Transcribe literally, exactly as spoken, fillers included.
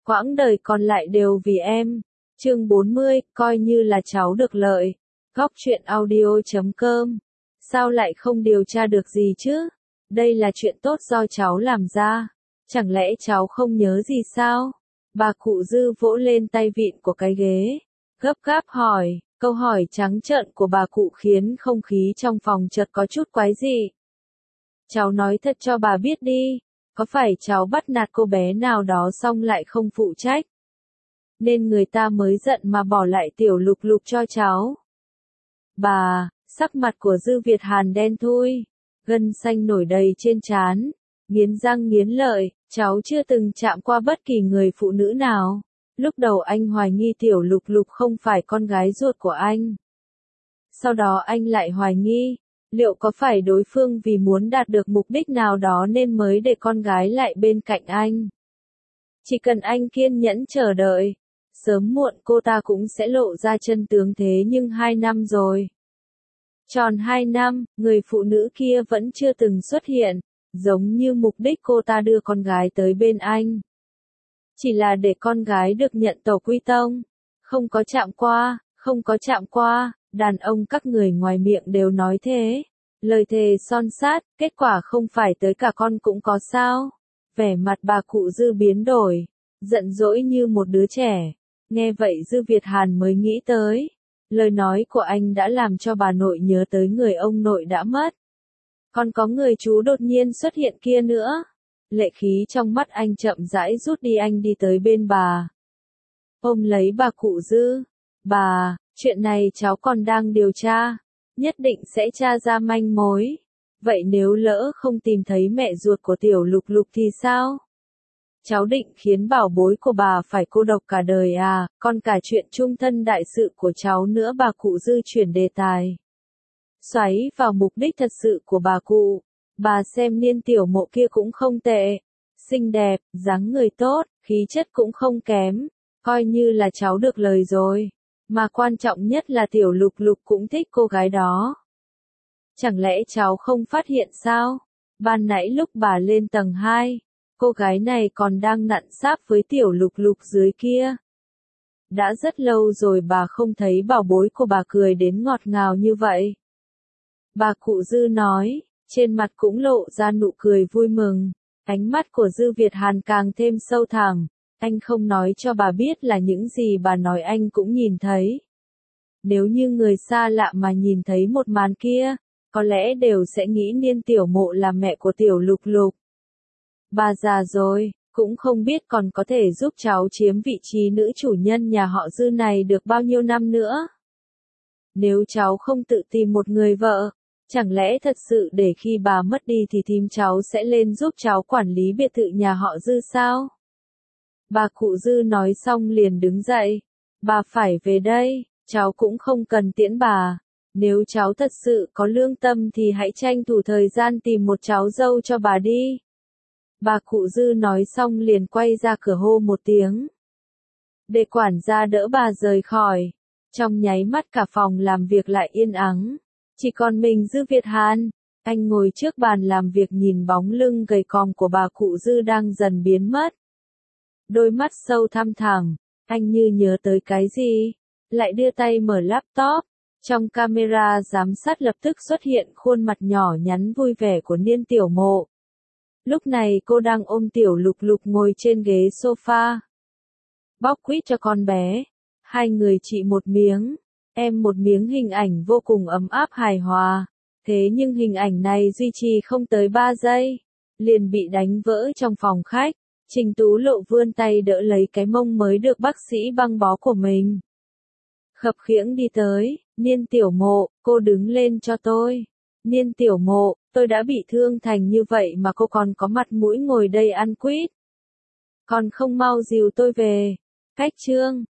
quãng đời còn lại đều vì em. Chương bốn mươi, coi như là cháu được lợi. Góc truyện audio chấm com. Sao lại không điều tra được gì chứ? Đây là chuyện tốt do cháu làm ra. Chẳng lẽ cháu không nhớ gì sao? Bà cụ Dư vỗ lên tay vịn của cái ghế. Gấp gáp hỏi, câu hỏi trắng trợn của bà cụ khiến không khí trong phòng chợt có chút quái dị. Cháu nói thật cho bà biết đi, có phải cháu bắt nạt cô bé nào đó xong lại không phụ trách? Nên người ta mới giận mà bỏ lại tiểu lục lục cho cháu. Bà, sắc mặt của Dư Việt Hàn đen thui, gân xanh nổi đầy trên trán, nghiến răng nghiến lợi, cháu chưa từng chạm qua bất kỳ người phụ nữ nào. Lúc đầu anh hoài nghi tiểu lục lục không phải con gái ruột của anh. Sau đó anh lại hoài nghi, liệu có phải đối phương vì muốn đạt được mục đích nào đó nên mới để con gái lại bên cạnh anh. Chỉ cần anh kiên nhẫn chờ đợi, sớm muộn cô ta cũng sẽ lộ ra chân tướng thế nhưng hai năm rồi. Tròn hai năm, người phụ nữ kia vẫn chưa từng xuất hiện, giống như mục đích cô ta đưa con gái tới bên anh. Chỉ là để con gái được nhận tổ quy tông, không có chạm qua, không có chạm qua, đàn ông các người ngoài miệng đều nói thế. Lời thề son sát, kết quả không phải tới cả con cũng có sao. Vẻ mặt bà cụ Dư biến đổi, giận dỗi như một đứa trẻ. Nghe vậy Dư Việt Hàn mới nghĩ tới. Lời nói của anh đã làm cho bà nội nhớ tới người ông nội đã mất. Còn có người chú đột nhiên xuất hiện kia nữa. Lệ khí trong mắt anh chậm rãi rút đi, anh đi tới bên bà. Ôm lấy bà cụ Dư. Bà, chuyện này cháu còn đang điều tra. Nhất định sẽ tra ra manh mối. Vậy nếu lỡ không tìm thấy mẹ ruột của tiểu lục lục thì sao? Cháu định khiến bảo bối của bà phải cô độc cả đời à, còn cả chuyện chung thân đại sự của cháu nữa. Bà cụ Dư chuyển đề tài. Xoáy vào mục đích thật sự của bà cụ. Bà xem Niên tiểu mộ kia cũng không tệ. Xinh đẹp, dáng người tốt, khí chất cũng không kém. Coi như là cháu được lời rồi. Mà quan trọng nhất là tiểu lục lục cũng thích cô gái đó. Chẳng lẽ cháu không phát hiện sao? Ban nãy lúc bà lên tầng hai, cô gái này còn đang nặn sáp với tiểu lục lục dưới kia. Đã rất lâu rồi bà không thấy bảo bối của bà cười đến ngọt ngào như vậy. Bà cụ Dư nói, trên mặt cũng lộ ra nụ cười vui mừng. Ánh mắt của Dư Việt Hàn càng thêm sâu thẳm. Anh không nói cho bà biết là những gì bà nói anh cũng nhìn thấy. Nếu như người xa lạ mà nhìn thấy một màn kia, có lẽ đều sẽ nghĩ Niên tiểu mộ là mẹ của tiểu lục lục. Bà già rồi, cũng không biết còn có thể giúp cháu chiếm vị trí nữ chủ nhân nhà họ Dư này được bao nhiêu năm nữa. Nếu cháu không tự tìm một người vợ, chẳng lẽ thật sự để khi bà mất đi thì thím cháu sẽ lên giúp cháu quản lý biệt thự nhà họ Dư sao? Bà cụ Dư nói xong liền đứng dậy. Bà phải về đây, cháu cũng không cần tiễn bà. Nếu cháu thật sự có lương tâm thì hãy tranh thủ thời gian tìm một cháu dâu cho bà đi. Bà cụ Dư nói xong liền quay ra cửa hô một tiếng. Để quản gia đỡ bà rời khỏi. Trong nháy mắt cả phòng làm việc lại yên ắng. Chỉ còn mình Dư Việt Hàn. Anh ngồi trước bàn làm việc nhìn bóng lưng gầy còm của bà cụ Dư đang dần biến mất. Đôi mắt sâu thăm thẳm, anh như nhớ tới cái gì, lại đưa tay mở laptop. Trong camera giám sát lập tức xuất hiện khuôn mặt nhỏ nhắn vui vẻ của Niên tiểu mộ. Lúc này cô đang ôm tiểu lục lục ngồi trên ghế sofa. Bóc quýt cho con bé. Hai người chị một miếng, em một miếng, hình ảnh vô cùng ấm áp hài hòa. Thế nhưng hình ảnh này duy trì không tới ba giây, liền bị đánh vỡ trong phòng khách. Trình Tú Lộ vươn tay đỡ lấy cái mông mới được bác sĩ băng bó của mình. Khập khiễng đi tới, Niên tiểu mộ, cô đứng lên cho tôi. Niên tiểu mộ, tôi đã bị thương thành như vậy mà cô còn có mặt mũi ngồi đây ăn quýt. Còn không mau dìu tôi về. Cách chương.